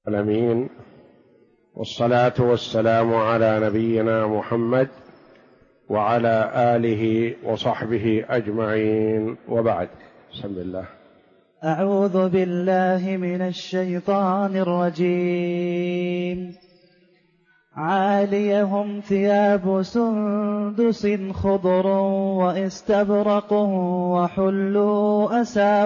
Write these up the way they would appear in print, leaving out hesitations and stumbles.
العالمين، والصلاة والسلام على نبينا محمد وعلى آله وصحبه أجمعين، وبعد. بسم الله. أعوذ بالله من الشيطان الرجيم. عاليهم ثياب سندس خضر واستبرق وحلوا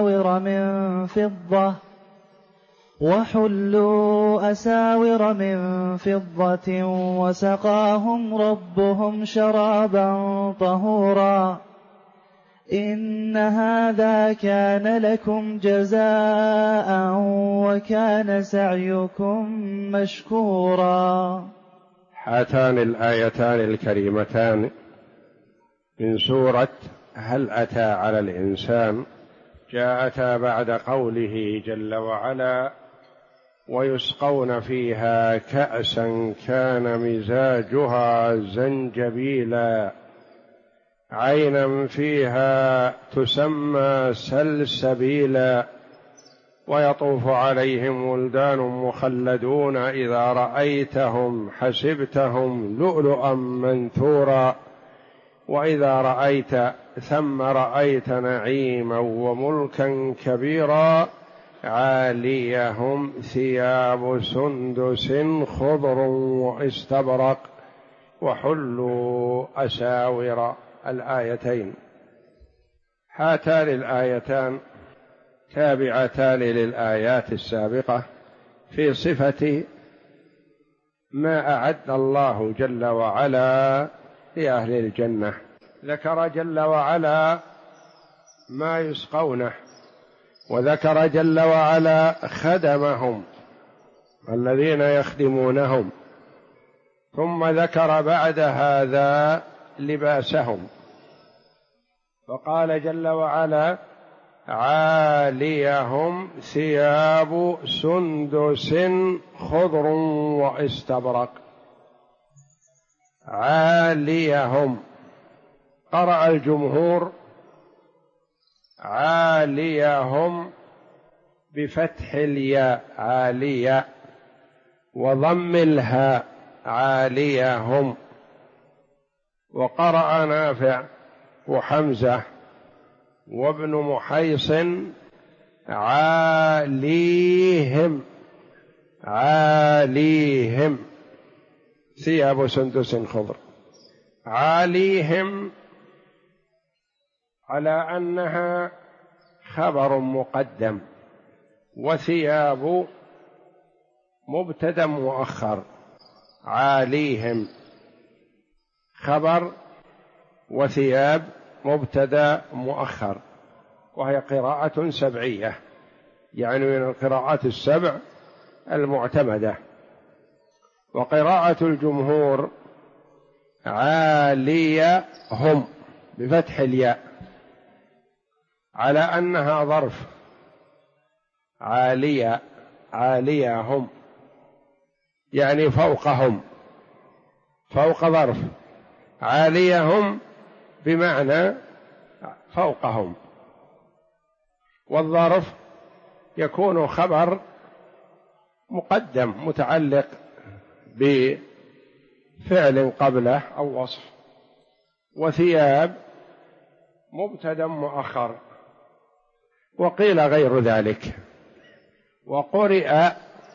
أساور من فضة وسقاهم ربهم شرابا طهورا. إن هذا كان لكم جزاء وكان سعيكم مشكورا. هاتان الآيتان الكريمتان من سورة هل أتى على الإنسان جاءتا بعد قوله جل وعلا: ويسقون فيها كأسا كان مزاجها زنجبيلا عينا فيها تسمى سلسبيلا ويطوف عليهم ولدان مخلدون إذا رأيتهم حسبتهم لؤلؤا منثورا وإذا رأيت ثم رأيت نعيما وملكا كبيرا عاليهم ثياب سندس خضر واستبرق وحلوا أساور. الآيتين هاتان الآيتان تابعتان للآيات السابقة في صفة ما أعد الله جل وعلا لأهل الجنة. ذكر جل وعلا ما يسقونه، وذكر جل وعلا خدمهم الذين يخدمونهم، ثم ذكر بعد هذا لباسهم، فقال جل وعلا: عاليهم ثياب سندس خضر واستبرق. عاليهم، قرأ الجمهور عاليهم بفتح الياء عالية وضم الهاء عاليهم، وقرأ نافع وحمزة وابن محيصن عاليهم عاليهم ثياب سندس خضر. عاليهم على أنها خبر مقدم، وثياب مبتدأ مؤخر. عاليهم خبر وثياب مبتدأ مؤخر، وهي قراءة سبعية، يعني من القراءات السبع المعتمدة. وقراءة الجمهور عاليهم بفتح الياء على أنها ظرف. عاليهم يعني فوقهم، فوق ظرف. عاليهم بمعنى فوقهم، والظرف يكون خبر مقدم متعلق بفعل قبله أو وصف، وثياب مبتدأ مؤخر. وقيل غير ذلك. وقرئ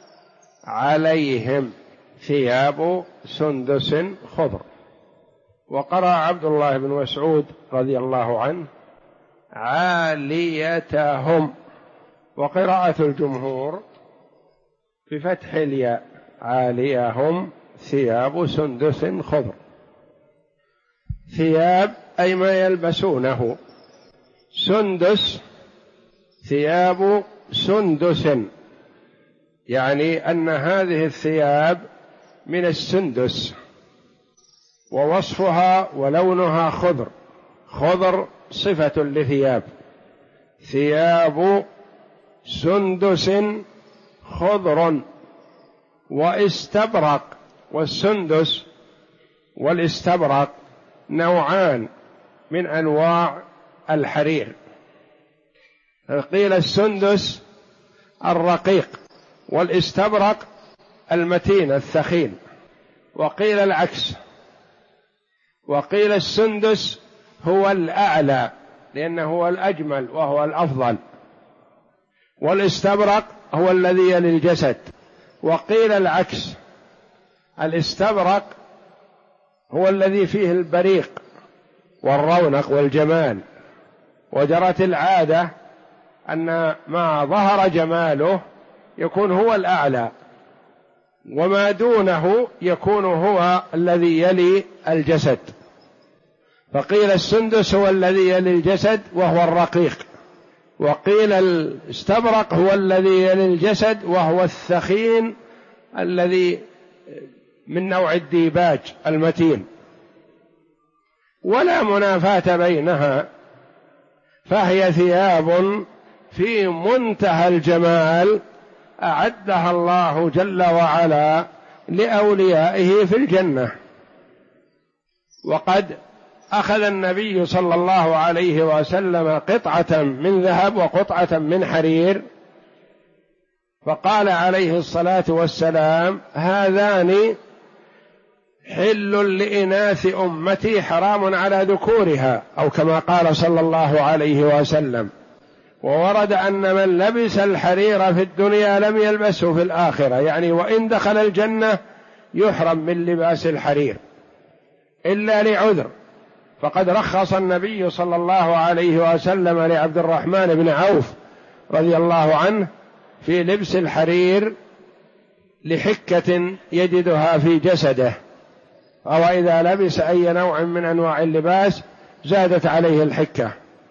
عليهم ثياب سندس خضر. وقرأ عبد الله بن مسعود رضي الله عنه عاليتهم. وقراءة الجمهور بفتح الياء عاليهم ثياب سندس خضر. ثياب أي ما يلبسونه. سندس ثياب سندس، يعني أن هذه الثياب من السندس، ووصفها ولونها خضر. خضر صفة لثياب. ثياب سندس خضر واستبرق. والسندس والاستبرق نوعان من أنواع الحرير. قيل السندس الرقيق، والاستبرق المتين الثخين، وقيل العكس، وقيل السندس هو الأعلى لأنه هو الأجمل وهو الأفضل، والاستبرق هو الذي يلي الجسد، وقيل العكس، الاستبرق هو الذي فيه البريق والرونق والجمال، وجرت العادة أن ما ظهر جماله يكون هو الأعلى، وما دونه يكون هو الذي يلي الجسد، فقيل السندس هو الذي يلي الجسد وهو الرقيق، وقيل الاستبرق هو الذي يلي الجسد وهو الثخين الذي من نوع الديباج المتين، ولا منافاة بينها، فهي ثياب في منتهى الجمال أعدها الله جل وعلا لأوليائه في الجنة. وقد أخذ النبي صلى الله عليه وسلم قطعة من ذهب وقطعة من حرير، فقال عليه الصلاة والسلام: هذان حل لإناث أمتي حرام على ذكورها، أو كما قال صلى الله عليه وسلم. وورد أن من لبس الحرير في الدنيا لم يلبسه في الآخرة، يعني وإن دخل الجنة يحرم من لباس الحرير إلا لعذر، فقد رخص النبي صلى الله عليه وسلم لعبد الرحمن بن عوف رضي الله عنه في لبس الحرير لحكة يجدها في جسده، أو إذا لبس أي نوع من أنواع اللباس زادت عليه الحكة.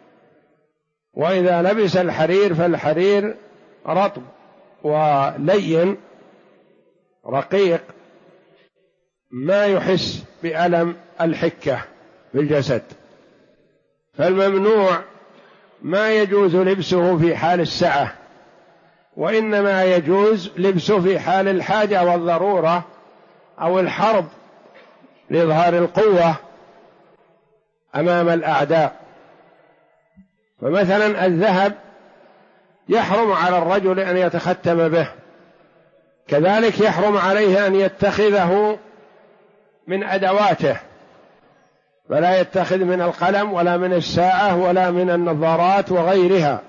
وإذا لبس الحرير فالحرير رطب ولين رقيق ما يحس بألم الحكة في الجسد، فالممنوع ما يجوز لبسه في حال السعة، وإنما يجوز لبسه في حال الحاجة والضرورة أو الحرب لإظهار القوة أمام الأعداء. فمثلا الذهب يحرم على الرجل أن يتختم به، كذلك يحرم عليه أن يتخذه من أدواته، فلا يتخذ من القلم ولا من الساعة ولا من النظارات وغيرها،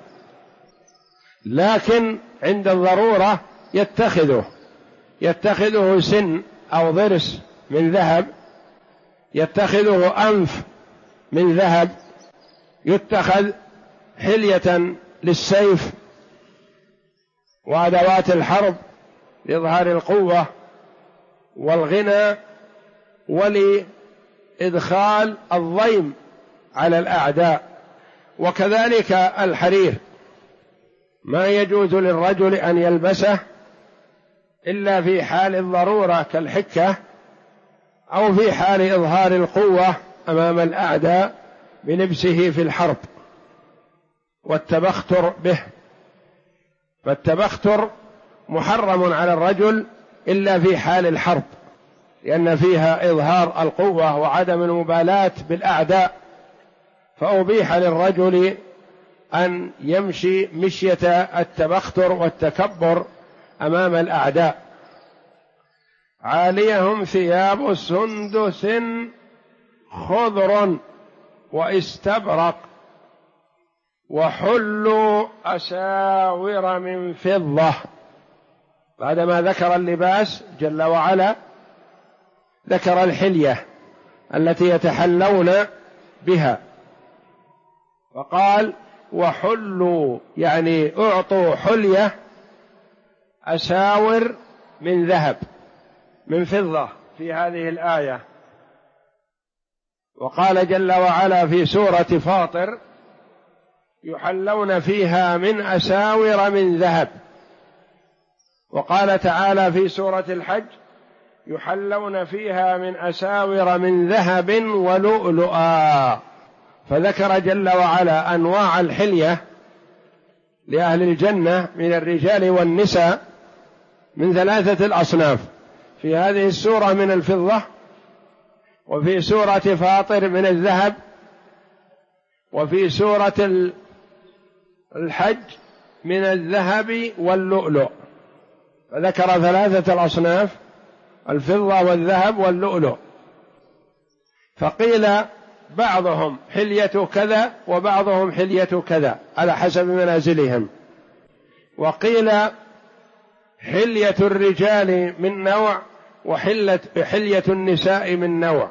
لكن عند الضرورة يتخذه سن أو ضرس من ذهب، يتخذه أنف من ذهب، يتخذ حلية للسيف وأدوات الحرب لإظهار القوة والغنى ولإدخال الضيم على الأعداء. وكذلك الحرير ما يجوز للرجل أن يلبسه إلا في حال الضرورة كالحكة، أو في حال إظهار القوة أمام الأعداء بلبسه في الحرب والتبختر به. فالتبختر محرم على الرجل إلا في حال الحرب، لأن فيها إظهار القوة وعدم المبالاة بالأعداء، فأبيح للرجل أن يمشي مشية التبختر والتكبر أمام الأعداء. عاليهم ثياب سندس خضر واستبرق وحلوا أساور من فضة. بعدما ذكر اللباس جل وعلا ذكر الحلية التي يتحلون بها، وقال وحلوا يعني أعطوا حلية أساور من ذهب من فضة في هذه الآية. وقال جل وعلا في سورة فاطر يحلون فيها من أساور من ذهب. وقال تعالى في سورة الحج يحلون فيها من أساور من ذهب ولؤلؤا. فذكر جل وعلا أنواع الحلية لأهل الجنة من الرجال والنساء من 3 الأصناف، في هذه السورة من الفضة، وفي سورة فاطر من الذهب، وفي سورة الحج من الذهب واللؤلؤ. فذكر 3 الأصناف: الفضة والذهب واللؤلؤ. فقيل بعضهم حلية كذا وبعضهم حلية كذا على حسب منازلهم، وقيل حلية الرجال من نوع وحلية النساء من نوع،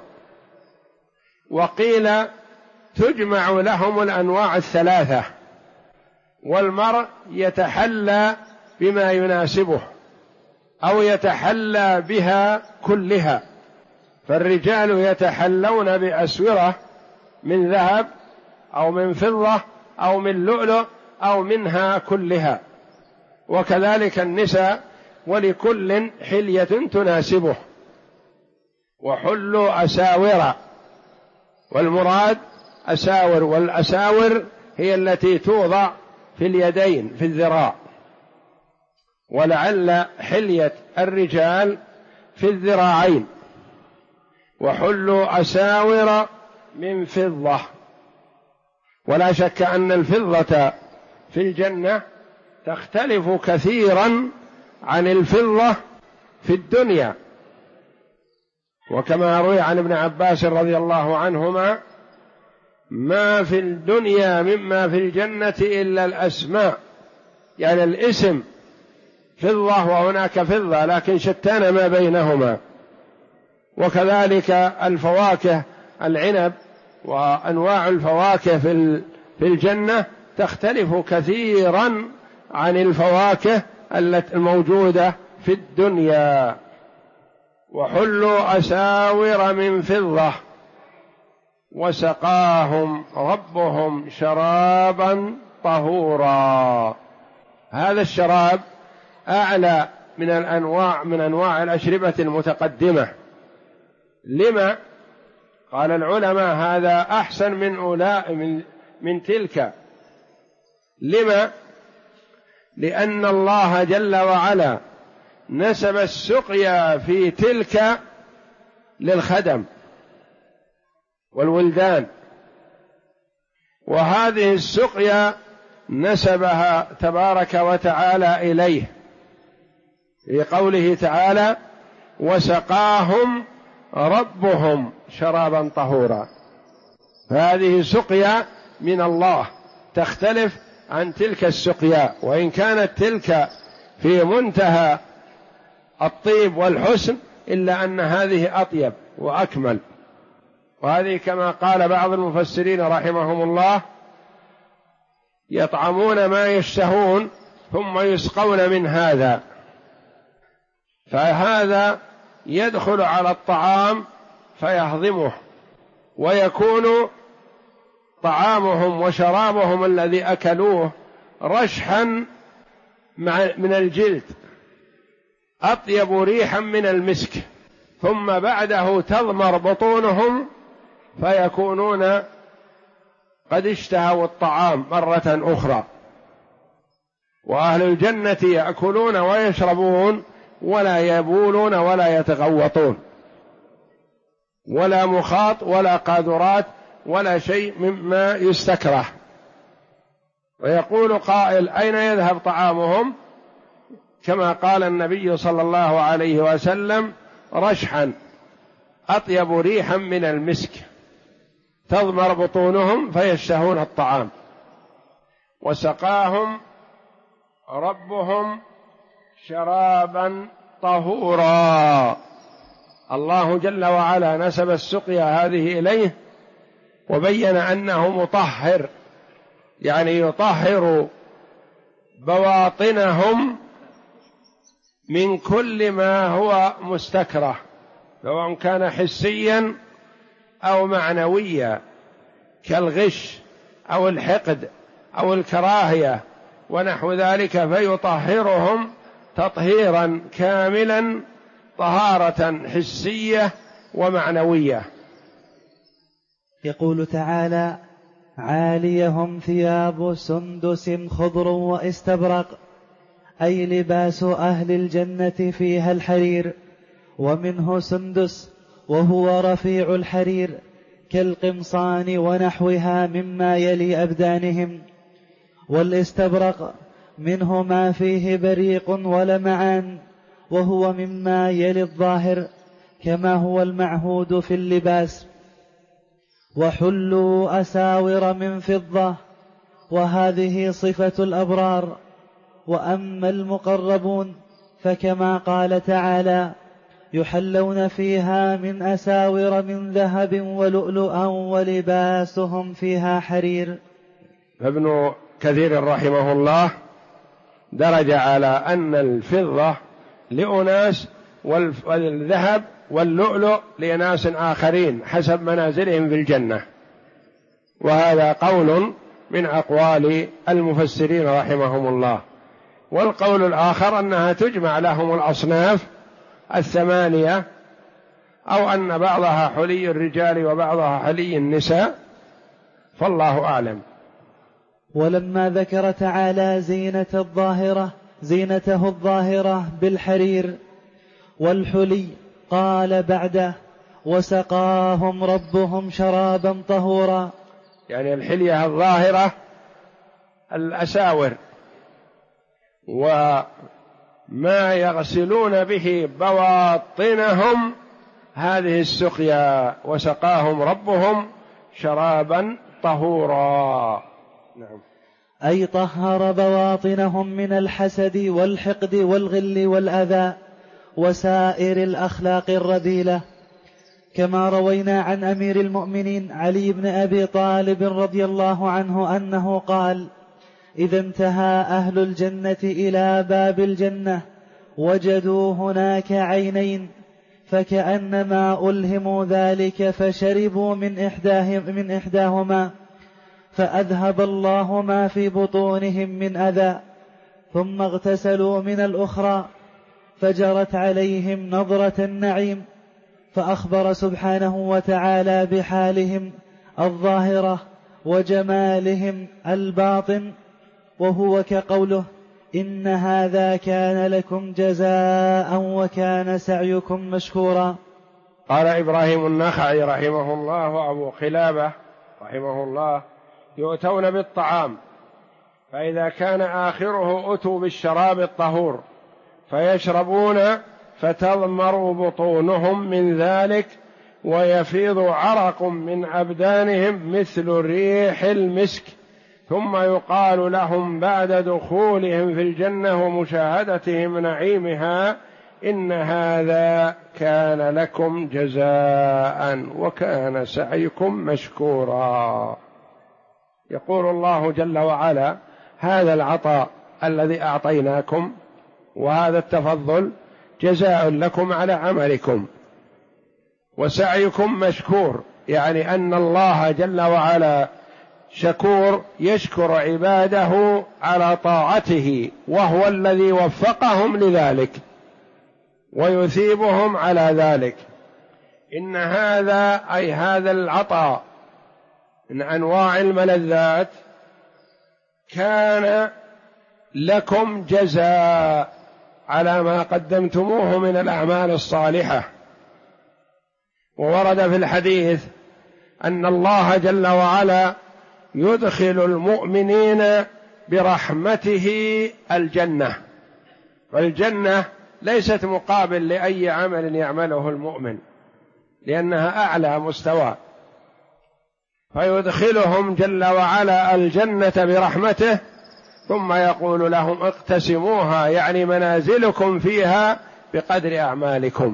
وقيل تجمع لهم الأنواع 3، والمرء يتحلى بما يناسبه أو يتحلى بها كلها. فالرجال يتحلون بأسورة من ذهب أو من فضة أو من لؤلؤ أو منها كلها، وكذلك النساء، ولكل حلية تناسبه. وحلوا أساور، والمراد أساور، والأساور هي التي توضع في اليدين في الذراع، ولعل حلية الرجال في الذراعين. وحلوا أساور من فضة. ولا شك أن الفضة في الجنة تختلف كثيرا عن الفضة في الدنيا، وكما روي عن ابن عباس رضي الله عنهما: ما في الدنيا مما في الجنة إلا الأسماء، يعني الاسم فضة وهناك فضة، لكن شتان ما بينهما. وكذلك الفواكه، العنب وأنواع الفواكه في الجنة تختلف كثيرا عن الفواكه الموجودة في الدنيا. وحلوا أساور من فضة وسقاهم ربهم شرابا طهورا. هذا الشراب أعلى من الأنواع من أنواع الأشربة المتقدمة. لما؟ قال العلماء: هذا أحسن من تلك. لما؟ لأن الله جل وعلا نسب السقيا في تلك للخدم والولدان، وهذه السقيا نسبها تبارك وتعالى إليه في قوله تعالى: وسقاهم ربهم شرابا طهورا. هذه سقيا من الله تختلف عن تلك السقيا، وإن كانت تلك في منتهى الطيب والحسن إلا أن هذه أطيب وأكمل. وهذه كما قال بعض المفسرين رحمهم الله: يطعمون ما يشتهون ثم يسقون من هذا، فهذا يدخل على الطعام فيهضمه، ويكون طعامهم وشرابهم الذي أكلوه رشحا من الجلد أطيب ريحا من المسك، ثم بعده تضمر بطونهم فيكونون قد اشتهوا الطعام مرة أخرى. وأهل الجنة يأكلون ويشربون ولا يبولون ولا يتغوطون، ولا مخاط ولا قاذورات ولا شيء مما يستكره. ويقول قائل: أين يذهب طعامهم؟ كما قال النبي صلى الله عليه وسلم: رشحا أطيب ريحا من المسك، تضمر بطونهم فيشتهون الطعام. وسقاهم ربهم شرابا طهورا. الله جل وعلا نسب السقيا هذه إليه، وبين أنه مطهر، يعني يطهر بواطنهم من كل ما هو مستكره، سواء كان حسيا أو معنويا، كالغش أو الحقد أو الكراهية ونحو ذلك، فيطهرهم تطهيرا كاملا، طهارة حسية ومعنوية. يقول تعالى: عاليهم ثياب سندس خضر واستبرق، أي لباس أهل الجنة فيها الحرير، ومنه سندس وهو رفيع الحرير كالقمصان ونحوها مما يلي أبدانهم، والاستبرق منه ما فيه بريق ولمعان وهو مما يلي الظاهر كما هو المعهود في اللباس. وحلوا أساور من فضة، وهذه صفة الأبرار. وأما المقربون فكما قال تعالى: يحلون فيها من أساور من ذهب ولؤلؤا ولباسهم فيها حرير. ابن كثير رحمه الله درج على أن الفضة لأناس والذهب واللؤلؤ لأناس آخرين حسب منازلهم في الجنة، وهذا قول من أقوال المفسرين رحمهم الله. والقول الآخر أنها تجمع لهم الأصناف الثمانية، أو أن بعضها حلي الرجال وبعضها حلي النساء، فالله أعلم. ولما ذكر تعالى زينته الظاهرة بالحرير والحلي قال بعده: وسقاهم ربهم شرابا طهورا. يعني الحلية الظاهرة الأساور وما يغسلون به بواطنهم، هذه السقيا، وسقاهم ربهم شرابا طهورا. نعم. أي طهر بواطنهم من الحسد والحقد والغل والأذى وسائر الأخلاق الرذيلة، كما روينا عن أمير المؤمنين علي بن أبي طالب رضي الله عنه أنه قال: إذا انتهى أهل الجنة إلى باب الجنة وجدوا هناك عينين، فكأنما ألهموا ذلك فشربوا من إحداهما فأذهب الله ما في بطونهم من أذى، ثم اغتسلوا من الأخرى فجرت عليهم نظرة النعيم. فأخبر سبحانه وتعالى بحالهم الظاهرة وجمالهم الباطن، وهو كقوله: إن هذا كان لكم جزاء وكان سعيكم مشكورا. قال إبراهيم النخعي رحمه الله وأبو قلابة رحمه الله: يؤتون بالطعام، فإذا كان آخره أتوا بالشراب الطهور فيشربون فتضمر بطونهم من ذلك ويفيض عرق من أبدانهم مثل ريح المسك، ثم يقال لهم بعد دخولهم في الجنة ومشاهدتهم نعيمها: إن هذا كان لكم جزاء وكان سعيكم مشكورا. يقول الله جل وعلا: هذا العطاء الذي أعطيناكم وهذا التفضل جزاء لكم على عملكم، وسعيكم مشكور، يعني أن الله جل وعلا شكور يشكر عباده على طاعته، وهو الذي وفقهم لذلك ويثيبهم على ذلك. إن هذا أي هذا العطاء من أنواع الملذات كان لكم جزاء على ما قدمتموه من الأعمال الصالحة. وورد في الحديث أن الله جل وعلا يدخل المؤمنين برحمته الجنة، والجنة ليست مقابل لأي عمل يعمله المؤمن، لأنها أعلى مستوى، فيدخلهم جل وعلا الجنة برحمته، ثم يقول لهم: اقتسموها، يعني منازلكم فيها بقدر أعمالكم.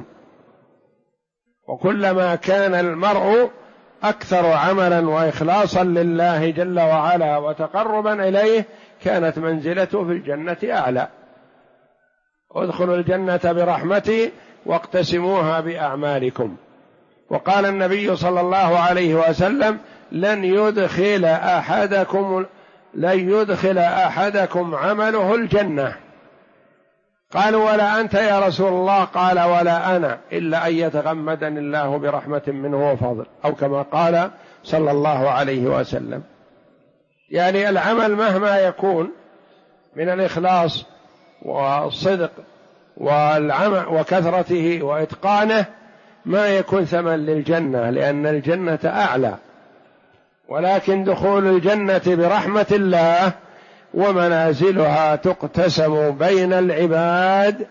وكلما كان المرء أكثر عملا وإخلاصا لله جل وعلا وتقربا إليه كانت منزلته في الجنة أعلى. ادخلوا الجنة برحمتي واقتسموها بأعمالكم. وقال النبي صلى الله عليه وسلم: لن يدخل أحدكم عمله الجنة. قالوا: ولا أنت يا رسول الله؟ قال: ولا أنا، إلا أن يتغمدني الله برحمة منه وفضل، أو كما قال صلى الله عليه وسلم. يعني العمل مهما يكون من الإخلاص والصدق والعمل وكثرته وإتقانه ما يكون ثمن للجنة، لأن الجنة أعلى، ولكن دخول الجنة برحمة الله ومنازلها تقتسم بين العباد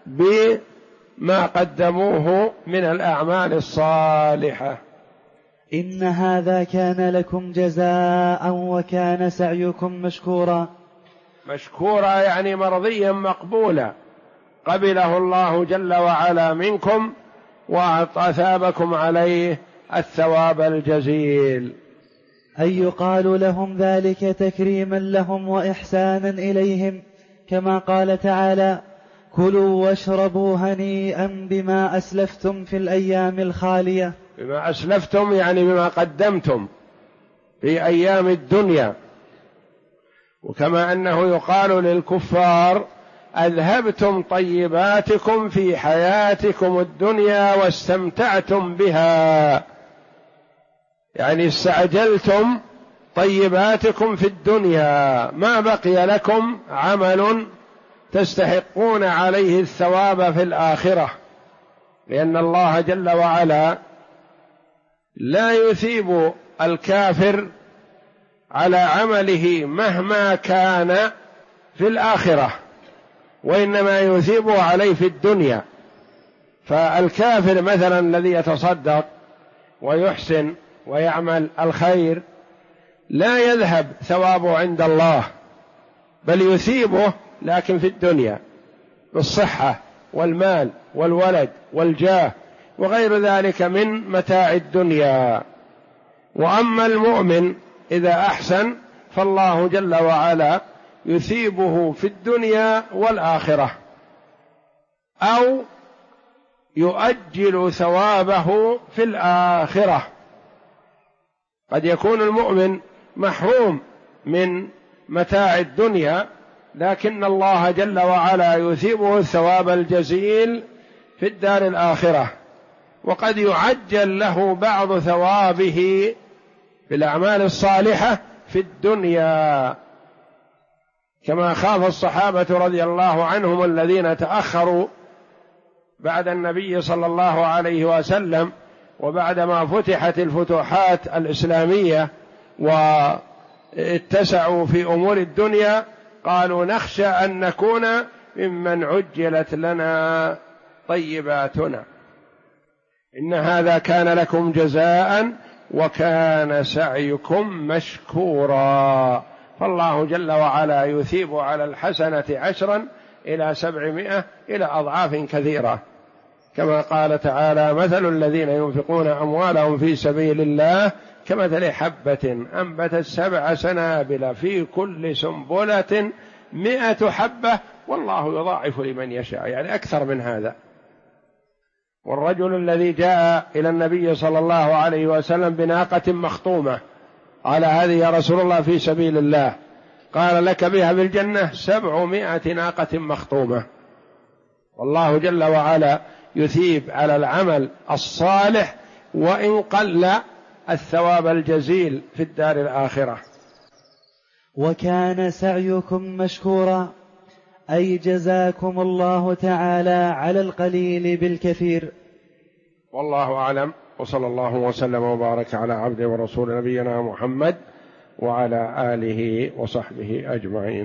بما قدموه من الأعمال الصالحة. إن هذا كان لكم جزاء وكان سعيكم مشكورا. مشكورا يعني مرضيا مقبولا، قبله الله جل وعلا منكم وأثابكم عليه الثواب الجزيل. أي يقال لهم ذلك تكريما لهم وإحسانا إليهم، كما قال تعالى: كلوا واشربوا هنيئا بما أسلفتم في الأيام الخالية. بما أسلفتم يعني بما قدمتم في أيام الدنيا. وكما أنه يقال للكفار: أذهبتم طيباتكم في حياتكم الدنيا واستمتعتم بها، يعني استعجلتم طيباتكم في الدنيا، ما بقي لكم عمل تستحقون عليه الثواب في الآخرة، لأن الله جل وعلا لا يثيب الكافر على عمله مهما كان في الآخرة، وإنما يثيبه عليه في الدنيا. فالكافر مثلا الذي يتصدق ويحسن ويعمل الخير لا يذهب ثوابه عند الله، بل يثيبه لكن في الدنيا بالصحة والمال والولد والجاه وغير ذلك من متاع الدنيا. وأما المؤمن إذا أحسن فالله جل وعلا يثيبه في الدنيا والآخرة، أو يؤجل ثوابه في الآخرة. قد يكون المؤمن محروم من متاع الدنيا، لكن الله جل وعلا يثيبه الثواب الجزيل في الدار الآخرة، وقد يعجل له بعض ثوابه في الأعمال الصالحة في الدنيا، كما خاف الصحابة رضي الله عنهم الذين تأخروا بعد النبي صلى الله عليه وسلم، وبعدما فتحت الفتوحات الإسلامية واتسعوا في أمور الدنيا، قالوا: نخشى أن نكون ممن عجلت لنا طيباتنا. إن هذا كان لكم جزاء وكان سعيكم مشكورا. فالله جل وعلا يثيب على الحسنة 10 إلى 700 إلى أضعاف كثيرة، كما قال تعالى: مثل الذين ينفقون أموالهم في سبيل الله كمثل حبة أنبتت 7 سنابل في كل سنبلة 100 حبة والله يضاعف لمن يشاء، يعني أكثر من هذا. والرجل الذي جاء إلى النبي صلى الله عليه وسلم بناقة مخطومة، قال: هذه يا رسول الله في سبيل الله. قال: لك بها بالجنة 700 ناقة مخطومة. والله جل وعلا يثيب على العمل الصالح وإن قل الثواب الجزيل في الدار الآخرة. وكان سعيكم مشكورا، أي جزاكم الله تعالى على القليل بالكثير. والله أعلم، وصلى الله وسلم وبارك على عبده ورسول نبينا محمد وعلى آله وصحبه أجمعين.